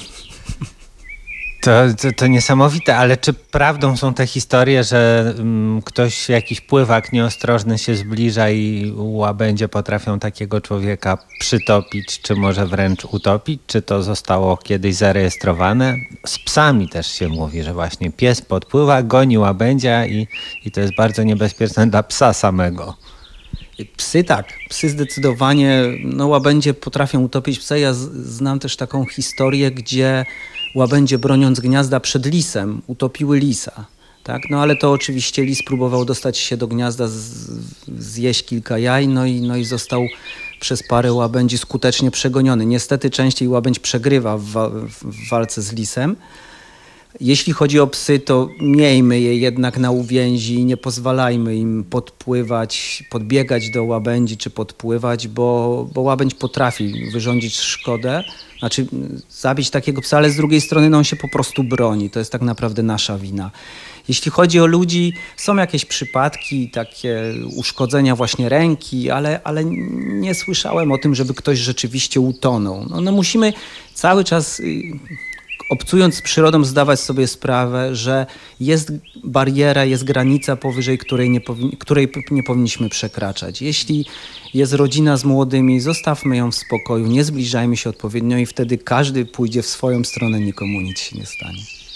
To niesamowite, ale czy prawdą są te historie, że ktoś, jakiś pływak nieostrożny się zbliża i łabędzie potrafią takiego człowieka przytopić, czy może wręcz utopić? Czy to zostało kiedyś zarejestrowane? Z psami też się mówi, że właśnie pies podpływa, goni łabędzia i to jest bardzo niebezpieczne dla psa samego. Psy tak, psy zdecydowanie, łabędzie potrafią utopić psa. Ja znam też taką historię, gdzie łabędzie broniąc gniazda przed lisem utopiły lisa. Tak? Ale to oczywiście lis próbował dostać się do gniazda, zjeść kilka jaj, i został przez parę łabędzi skutecznie przegoniony. Niestety częściej łabędź przegrywa w walce z lisem. Jeśli chodzi o psy, to miejmy je jednak na uwięzi i nie pozwalajmy im podpływać, podbiegać do łabędzi czy podpływać, bo łabędź potrafi wyrządzić szkodę, znaczy zabić takiego psa, ale z drugiej strony on się po prostu broni. To jest tak naprawdę nasza wina. Jeśli chodzi o ludzi, są jakieś przypadki, takie uszkodzenia właśnie ręki, ale nie słyszałem o tym, żeby ktoś rzeczywiście utonął. Musimy cały czas, obcując z przyrodą, zdawać sobie sprawę, że jest bariera, jest granica, powyżej której nie powinniśmy przekraczać. Jeśli jest rodzina z młodymi, zostawmy ją w spokoju, nie zbliżajmy się odpowiednio i wtedy każdy pójdzie w swoją stronę, nikomu nic się nie stanie.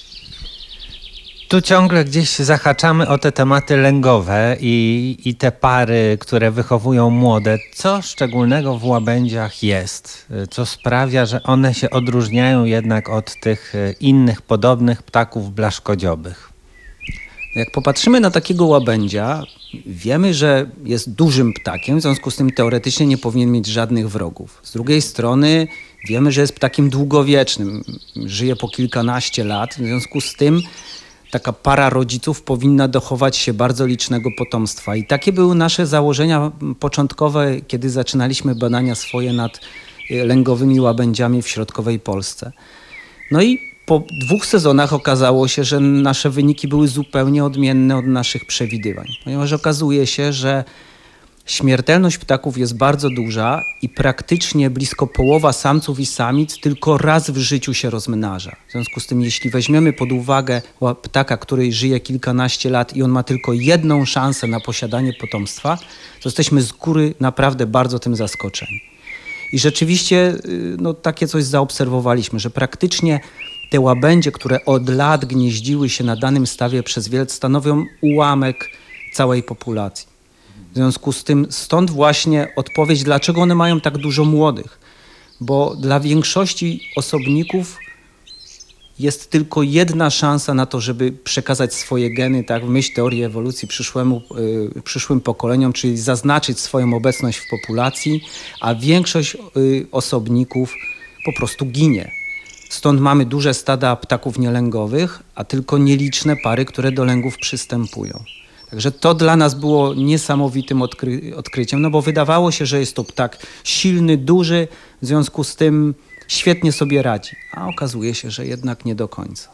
Tu ciągle gdzieś zahaczamy o te tematy lęgowe i te pary, które wychowują młode. Co szczególnego w łabędziach jest? Co sprawia, że one się odróżniają jednak od tych innych podobnych ptaków blaszkodziobych? Jak popatrzymy na takiego łabędzia, wiemy, że jest dużym ptakiem, w związku z tym teoretycznie nie powinien mieć żadnych wrogów. Z drugiej strony wiemy, że jest ptakiem długowiecznym, żyje po kilkanaście lat, w związku z tym taka para rodziców powinna dochować się bardzo licznego potomstwa. I takie były nasze założenia początkowe, kiedy zaczynaliśmy badania swoje nad lęgowymi łabędziami w środkowej Polsce. I po 2 sezonach okazało się, że nasze wyniki były zupełnie odmienne od naszych przewidywań. Ponieważ okazuje się, że śmiertelność ptaków jest bardzo duża i praktycznie blisko połowa samców i samic tylko raz w życiu się rozmnaża. W związku z tym, jeśli weźmiemy pod uwagę ptaka, który żyje kilkanaście lat i on ma tylko jedną szansę na posiadanie potomstwa, to jesteśmy z góry naprawdę bardzo tym zaskoczeni. I rzeczywiście takie coś zaobserwowaliśmy, że praktycznie te łabędzie, które od lat gnieździły się na danym stawie przez wielc, stanowią ułamek całej populacji. W związku z tym stąd właśnie odpowiedź, dlaczego one mają tak dużo młodych. Bo dla większości osobników jest tylko jedna szansa na to, żeby przekazać swoje geny, tak, w myśl teorii ewolucji przyszłym pokoleniom, czyli zaznaczyć swoją obecność w populacji, a większość osobników po prostu ginie. Stąd mamy duże stada ptaków nielęgowych, a tylko nieliczne pary, które do lęgów przystępują. Także to dla nas było niesamowitym odkryciem, bo wydawało się, że jest to ptak silny, duży, w związku z tym świetnie sobie radzi, a okazuje się, że jednak nie do końca.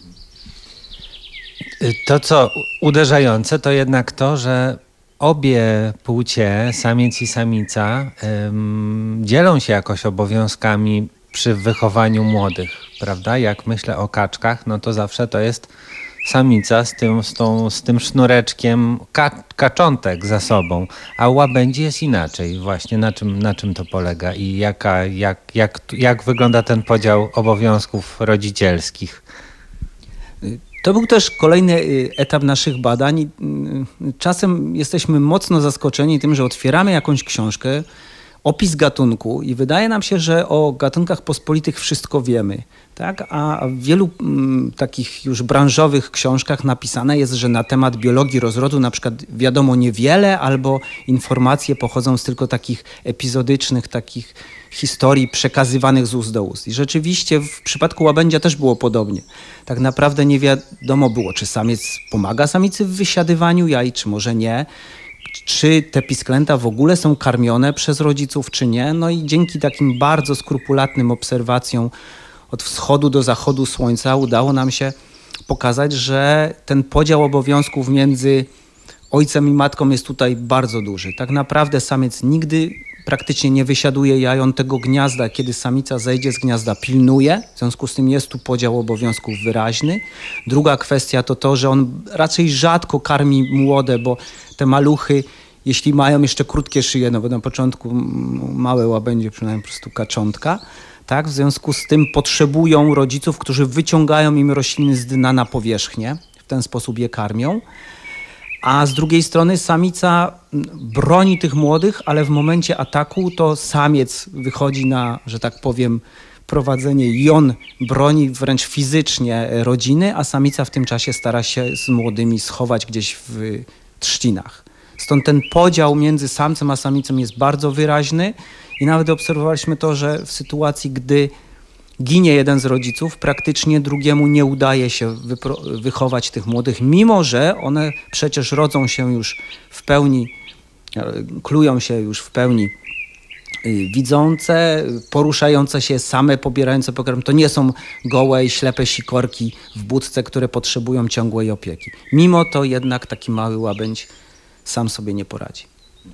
To, co uderzające, to jednak to, że obie płcie, samiec i samica, dzielą się jakoś obowiązkami przy wychowaniu młodych, prawda? Jak myślę o kaczkach, to zawsze to jest samica z tym sznureczkiem kaczątek za sobą, a u łabędzi jest inaczej. Właśnie na czym to polega i jak wygląda ten podział obowiązków rodzicielskich? To był też kolejny etap naszych badań. Czasem jesteśmy mocno zaskoczeni tym, że otwieramy jakąś książkę, opis gatunku i wydaje nam się, że o gatunkach pospolitych wszystko wiemy. Tak? A w wielu takich już branżowych książkach napisane jest, że na temat biologii rozrodu na przykład wiadomo niewiele albo informacje pochodzą z tylko takich epizodycznych, takich historii przekazywanych z ust do ust. I rzeczywiście w przypadku łabędzia też było podobnie. Tak naprawdę nie wiadomo było, czy samiec pomaga samicy w wysiadywaniu jaj, czy może nie. czy te pisklęta w ogóle są karmione przez rodziców, czy nie. No i dzięki takim bardzo skrupulatnym obserwacjom od wschodu do zachodu słońca udało nam się pokazać, że ten podział obowiązków między ojcem i matką jest tutaj bardzo duży. Tak naprawdę samiec nigdy praktycznie nie wysiaduje jaj, on tego gniazda, kiedy samica zejdzie z gniazda, pilnuje. W związku z tym jest tu podział obowiązków wyraźny. Druga kwestia to to, że on raczej rzadko karmi młode, bo te maluchy, jeśli mają jeszcze krótkie szyje, no bo na początku małe łabędzie, przynajmniej po prostu kaczątka, tak? W związku z tym potrzebują rodziców, którzy wyciągają im rośliny z dna na powierzchnię. W ten sposób je karmią. A z drugiej strony samica broni tych młodych, ale w momencie ataku to samiec wychodzi na, że tak powiem, prowadzenie i on broni wręcz fizycznie rodziny, a samica w tym czasie stara się z młodymi schować gdzieś w trzcinach. Stąd ten podział między samcem a samicą jest bardzo wyraźny i nawet obserwowaliśmy to, że w sytuacji, gdy ginie jeden z rodziców, praktycznie drugiemu nie udaje się wychować tych młodych, mimo że one przecież rodzą się już w pełni, klują się już w pełni widzące, poruszające się, same pobierające pokarm. To nie są gołe i ślepe sikorki w budce, które potrzebują ciągłej opieki. Mimo to jednak taki mały łabędź sam sobie nie poradzi.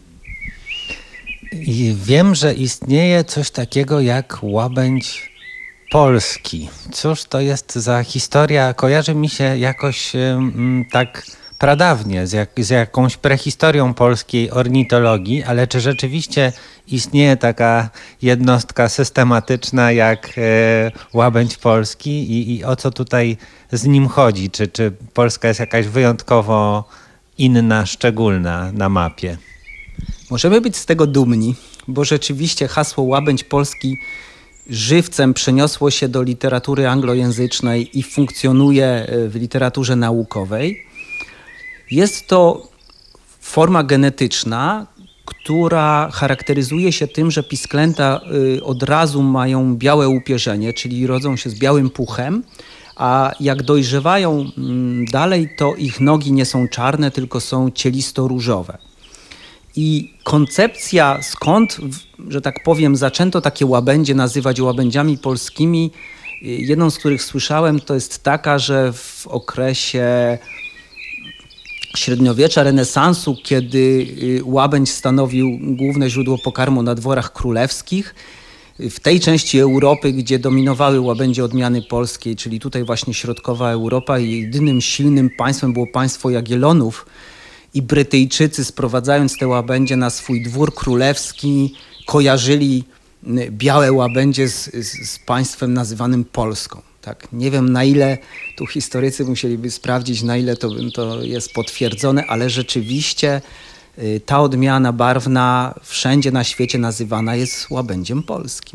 I wiem, że istnieje coś takiego jak łabędź polski. Cóż to jest za historia? Kojarzy mi się jakoś tak pradawnie z jakąś prehistorią polskiej ornitologii, ale czy rzeczywiście istnieje taka jednostka systematyczna jak łabędź polski i o co tutaj z nim chodzi? Czy Polska jest jakaś wyjątkowo inna, szczególna na mapie? Możemy być z tego dumni, bo rzeczywiście hasło łabędź polski żywcem przeniosło się do literatury anglojęzycznej i funkcjonuje w literaturze naukowej. Jest to forma genetyczna, która charakteryzuje się tym, że pisklęta od razu mają białe upierzenie, czyli rodzą się z białym puchem, a jak dojrzewają dalej, to ich nogi nie są czarne, tylko są cielisto-różowe. I koncepcja, skąd, że tak powiem, zaczęto takie łabędzie nazywać łabędziami polskimi, jedną z których słyszałem, to jest taka, że w okresie średniowiecza, renesansu, kiedy łabędź stanowił główne źródło pokarmu na dworach królewskich, w tej części Europy, gdzie dominowały łabędzie odmiany polskiej, czyli tutaj właśnie środkowa Europa, i jedynym silnym państwem było państwo Jagiellonów, i Brytyjczycy, sprowadzając te łabędzie na swój dwór królewski, kojarzyli białe łabędzie z państwem nazywanym Polską. Tak? Nie wiem, na ile tu historycy musieliby sprawdzić, na ile to jest potwierdzone, ale rzeczywiście ta odmiana barwna wszędzie na świecie nazywana jest łabędziem polskim.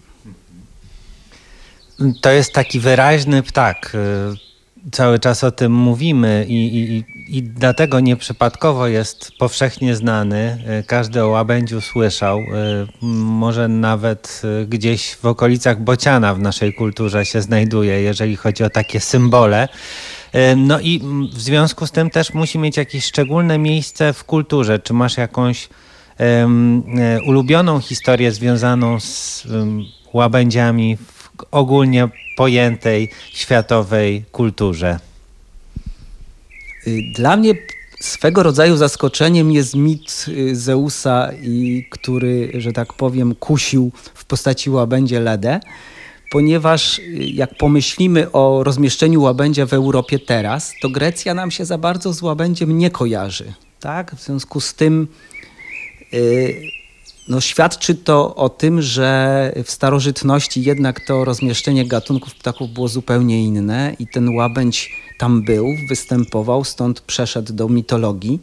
To jest taki wyraźny ptak. Cały czas o tym mówimy i dlatego nieprzypadkowo jest powszechnie znany. Każdy o łabędziu słyszał. Może nawet gdzieś w okolicach bociana w naszej kulturze się znajduje, jeżeli chodzi o takie symbole. No i w związku z tym też musi mieć jakieś szczególne miejsce w kulturze. Czy masz jakąś ulubioną historię związaną z łabędziami w ogólnie pojętej światowej kulturze? Dla mnie swego rodzaju zaskoczeniem jest mit Zeusa, który, że tak powiem, kusił w postaci łabędzie Ledę, ponieważ jak pomyślimy o rozmieszczeniu łabędzia w Europie teraz, to Grecja nam się za bardzo z łabędziem nie kojarzy. Tak? W związku z tym świadczy to o tym, że w starożytności jednak to rozmieszczenie gatunków ptaków było zupełnie inne i ten łabędź tam był, występował, stąd przeszedł do mitologii.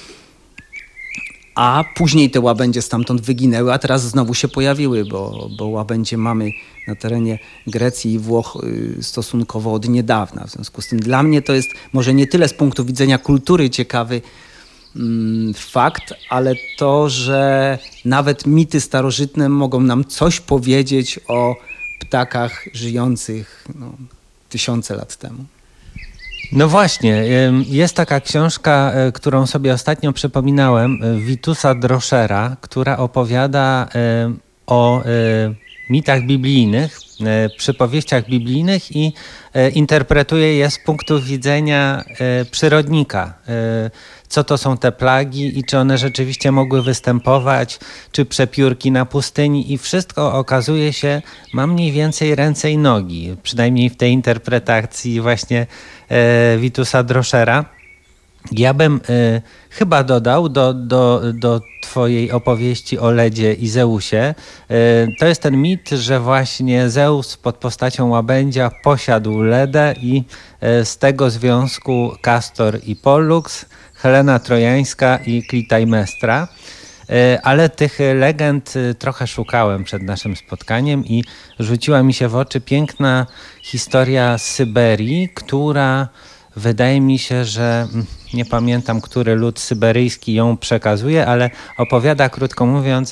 A później te łabędzie stamtąd wyginęły, a teraz znowu się pojawiły, bo łabędzie mamy na terenie Grecji i Włoch stosunkowo od niedawna. W związku z tym dla mnie to jest może nie tyle z punktu widzenia kultury ciekawy fakt, ale to, że nawet mity starożytne mogą nam coś powiedzieć o ptakach żyjących tysiące lat temu. No właśnie, jest taka książka, którą sobie ostatnio przypominałem, Witusa Droschera, która opowiada o mitach biblijnych, przypowieściach biblijnych i interpretuje je z punktu widzenia przyrodnika. Co to są te plagi i czy one rzeczywiście mogły występować, czy przepiórki na pustyni i wszystko okazuje się, ma mniej więcej ręce i nogi, przynajmniej w tej interpretacji właśnie Witusa Droschera. Ja bym chyba dodał do twojej opowieści o Ledzie i Zeusie. To jest ten mit, że właśnie Zeus pod postacią łabędzia posiadł Ledę i z tego związku Castor i Pollux, Helena Trojańska i Klitajmestra. Ale tych legend trochę szukałem przed naszym spotkaniem i rzuciła mi się w oczy piękna historia Syberii, która wydaje mi się, że nie pamiętam, który lud syberyjski ją przekazuje, ale opowiada, krótko mówiąc,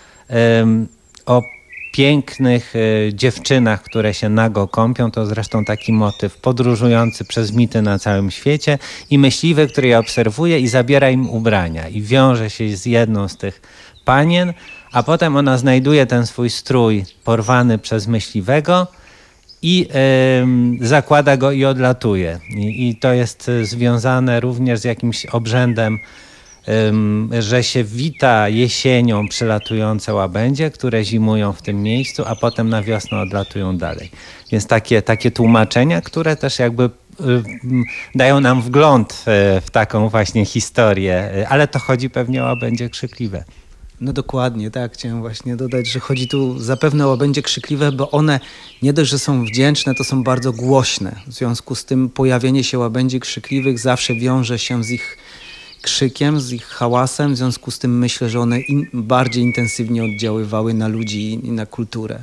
o pięknych dziewczynach, które się nago kąpią. To zresztą taki motyw podróżujący przez mity na całym świecie i myśliwy, który je obserwuje i zabiera im ubrania i wiąże się z jedną z tych panien, a potem ona znajduje ten swój strój porwany przez myśliwego i zakłada go i odlatuje. I to jest związane również z jakimś obrzędem, że się wita jesienią przylatujące łabędzie, które zimują w tym miejscu, a potem na wiosnę odlatują dalej. Więc takie tłumaczenia, które też jakby dają nam wgląd w taką właśnie historię, ale to chodzi pewnie o łabędzie krzykliwe. No dokładnie, tak. Chciałem właśnie dodać, że chodzi tu zapewne o łabędzie krzykliwe, bo one nie dość, że są wdzięczne, to są bardzo głośne. W związku z tym pojawienie się łabędzi krzykliwych zawsze wiąże się z ich krzykiem, z ich hałasem. W związku z tym myślę, że one bardziej intensywnie oddziaływały na ludzi i na kulturę.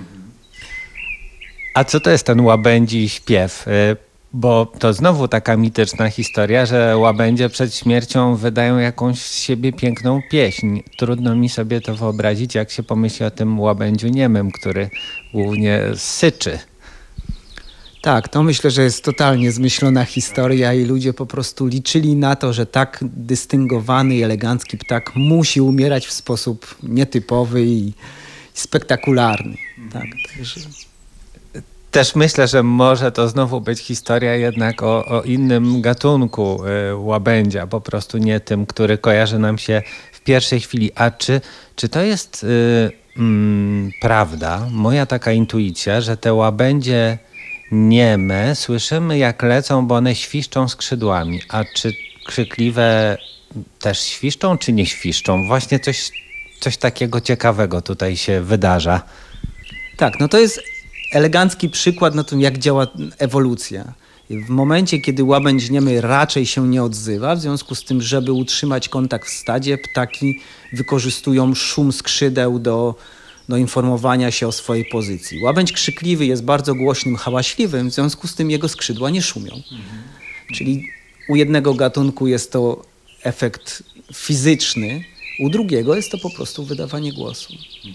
A co to jest ten łabędzi śpiew? Bo to znowu taka mityczna historia, że łabędzie przed śmiercią wydają jakąś z siebie piękną pieśń. Trudno mi sobie to wyobrazić, jak się pomyśli o tym łabędziu niemym, który głównie syczy. Tak, to myślę, że jest totalnie zmyślona historia i ludzie po prostu liczyli na to, że tak dystyngowany i elegancki ptak musi umierać w sposób nietypowy i spektakularny. Tak, także... Też myślę, że może to znowu być historia jednak o innym gatunku łabędzia, po prostu nie tym, który kojarzy nam się w pierwszej chwili. A czy to jest prawda, moja taka intuicja, że te łabędzie nieme słyszymy jak lecą, bo one świszczą skrzydłami, a czy krzykliwe też świszczą, czy nie świszczą? Właśnie coś takiego ciekawego tutaj się wydarza. Tak, no to jest elegancki przykład na tym, jak działa ewolucja. W momencie, kiedy łabędź niemy raczej się nie odzywa, w związku z tym, żeby utrzymać kontakt w stadzie, ptaki wykorzystują szum skrzydeł do informowania się o swojej pozycji. Łabędź krzykliwy jest bardzo głośnym, hałaśliwym, w związku z tym jego skrzydła nie szumią. Czyli u jednego gatunku jest to efekt fizyczny, u drugiego jest to po prostu wydawanie głosu.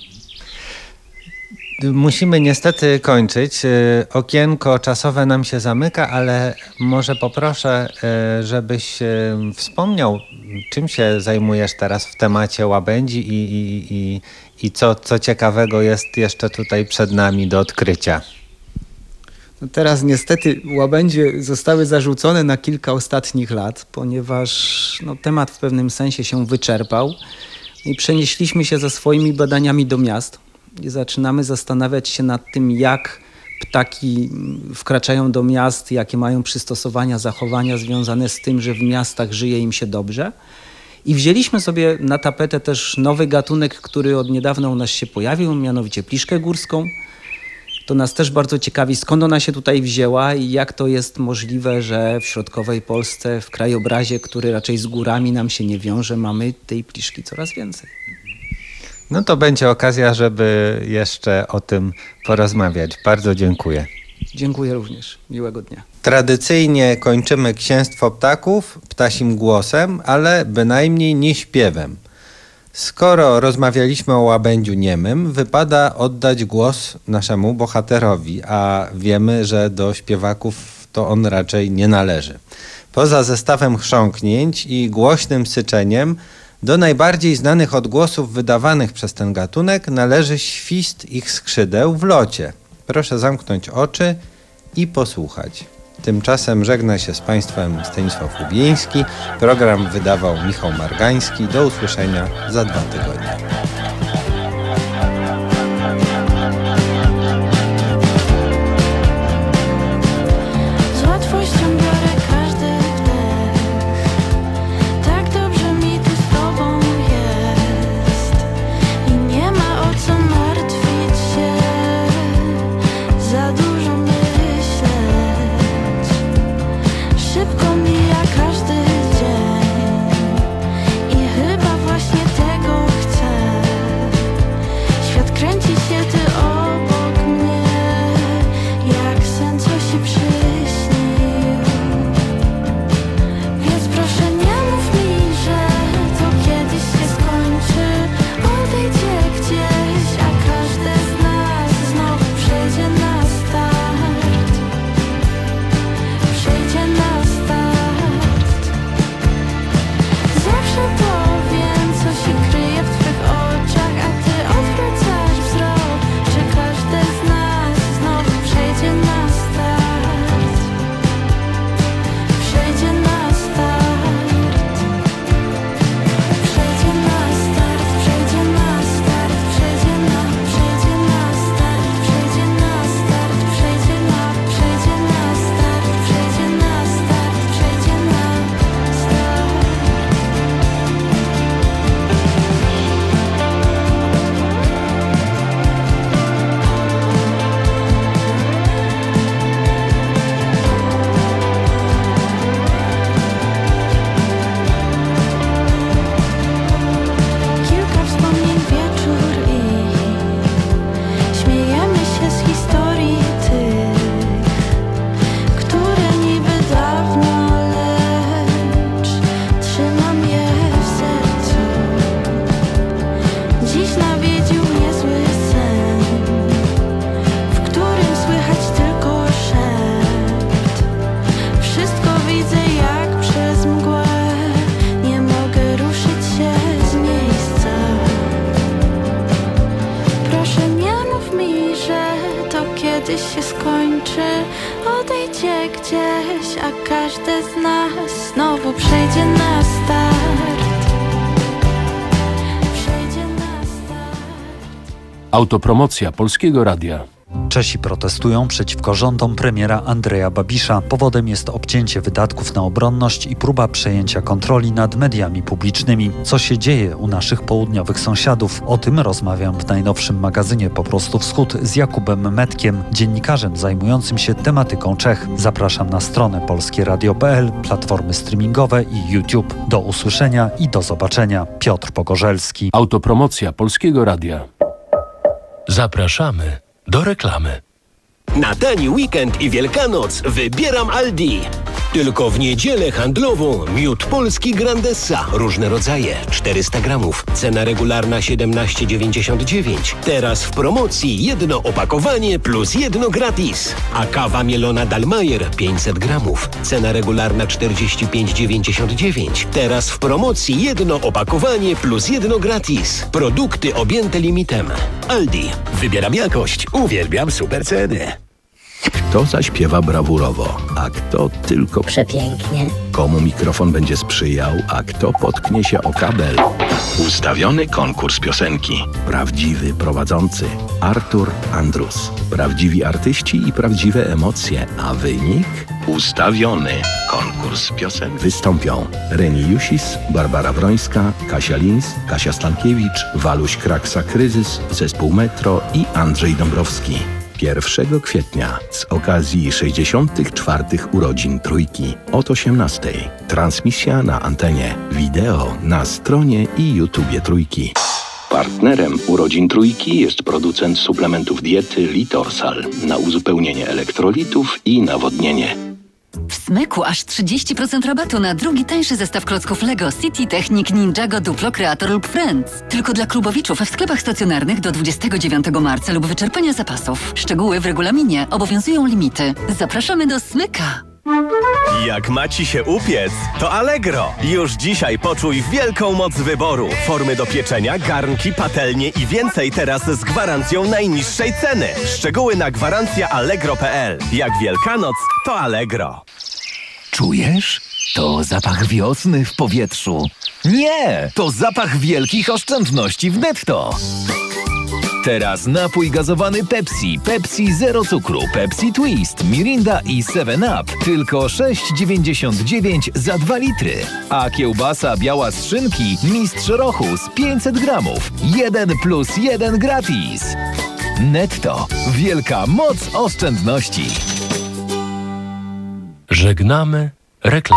Musimy niestety kończyć. Okienko czasowe nam się zamyka, ale może poproszę, żebyś wspomniał, czym się zajmujesz teraz w temacie łabędzi i co ciekawego jest jeszcze tutaj przed nami do odkrycia. No teraz niestety łabędzie zostały zarzucone na kilka ostatnich lat, ponieważ temat w pewnym sensie się wyczerpał i przenieśliśmy się ze swoimi badaniami do miast. I zaczynamy zastanawiać się nad tym, jak ptaki wkraczają do miast, jakie mają przystosowania, zachowania związane z tym, że w miastach żyje im się dobrze. I wzięliśmy sobie na tapetę też nowy gatunek, który od niedawna u nas się pojawił, mianowicie pliszkę górską. To nas też bardzo ciekawi, skąd ona się tutaj wzięła i jak to jest możliwe, że w środkowej Polsce, w krajobrazie, który raczej z górami nam się nie wiąże, mamy tej pliszki coraz więcej. No to będzie okazja, żeby jeszcze o tym porozmawiać. Bardzo dziękuję. Dziękuję również. Miłego dnia. Tradycyjnie kończymy Księstwo Ptaków ptasim głosem, ale bynajmniej nie śpiewem. Skoro rozmawialiśmy o łabędziu niemym, wypada oddać głos naszemu bohaterowi, a wiemy, że do śpiewaków to on raczej nie należy. Poza zestawem chrząknięć i głośnym syczeniem, do najbardziej znanych odgłosów wydawanych przez ten gatunek należy świst ich skrzydeł w locie. Proszę zamknąć oczy i posłuchać. Tymczasem żegna się z Państwem Stanisław Łubieński. Program wydawał Michał Margański. Do usłyszenia za 2 tygodnie. się skończy, odejdzie gdzieś, a każdy z nas znowu przejdzie na start. Przejdzie na start. Autopromocja Polskiego Radia. Czesi protestują przeciwko rządom premiera Andreja Babisza. Powodem jest obcięcie wydatków na obronność i próba przejęcia kontroli nad mediami publicznymi. Co się dzieje u naszych południowych sąsiadów? O tym rozmawiam w najnowszym magazynie Po prostu Wschód z Jakubem Metkiem, dziennikarzem zajmującym się tematyką Czech. Zapraszam na stronę polskieradio.pl, platformy streamingowe i YouTube. Do usłyszenia i do zobaczenia. Piotr Pogorzelski. Autopromocja Polskiego Radia. Zapraszamy do reklamy. Na tani weekend i Wielkanoc wybieram Aldi. Tylko w niedzielę handlową miód polski Grandessa. Różne rodzaje, 400 gramów. Cena regularna 17,99. Teraz w promocji jedno opakowanie plus jedno gratis. A kawa mielona Dallmayr 500 gramów. Cena regularna 45,99. Teraz w promocji jedno opakowanie plus jedno gratis. Produkty objęte limitem. Aldi. Wybieram jakość. Uwielbiam super ceny. Kto zaśpiewa brawurowo, a kto tylko przepięknie. Komu mikrofon będzie sprzyjał, a kto potknie się o kabel. Ustawiony konkurs piosenki. Prawdziwy prowadzący Artur Andrus. Prawdziwi artyści i prawdziwe emocje, a wynik? Ustawiony konkurs piosenki. Wystąpią Reni Jusis, Barbara Wrońska, Kasia Lins, Kasia Stankiewicz, Waluś Kraksa-Kryzys, Zespół Metro i Andrzej Dąbrowski. 1 kwietnia z okazji 64. urodzin Trójki od 18:00. Transmisja na antenie, wideo na stronie i YouTubie Trójki. Partnerem urodzin Trójki jest producent suplementów diety Litorsal na uzupełnienie elektrolitów i nawodnienie. Smyku aż 30% rabatu na drugi tańszy zestaw klocków Lego City Technic Ninjago Duplo Creator lub Friends. Tylko dla klubowiczów w sklepach stacjonarnych do 29 marca lub wyczerpania zapasów. Szczegóły w regulaminie. Obowiązują limity. Zapraszamy do Smyka. Jak ma ci się upiec, to Allegro. Już dzisiaj poczuj wielką moc wyboru. Formy do pieczenia, garnki, patelnie i więcej teraz z gwarancją najniższej ceny. Szczegóły na gwarancjaallegro.pl. Jak Wielkanoc, to Allegro. Czujesz? To zapach wiosny w powietrzu. Nie! To zapach wielkich oszczędności w Netto. Teraz napój gazowany Pepsi, Pepsi Zero Cukru, Pepsi Twist, Mirinda i 7up. Tylko 6,99 za 2 litry. A kiełbasa biała z szynki Mistrz Rochus 500 gramów. 1+1 gratis. Netto. Wielka moc oszczędności. Żegnamy reklamę.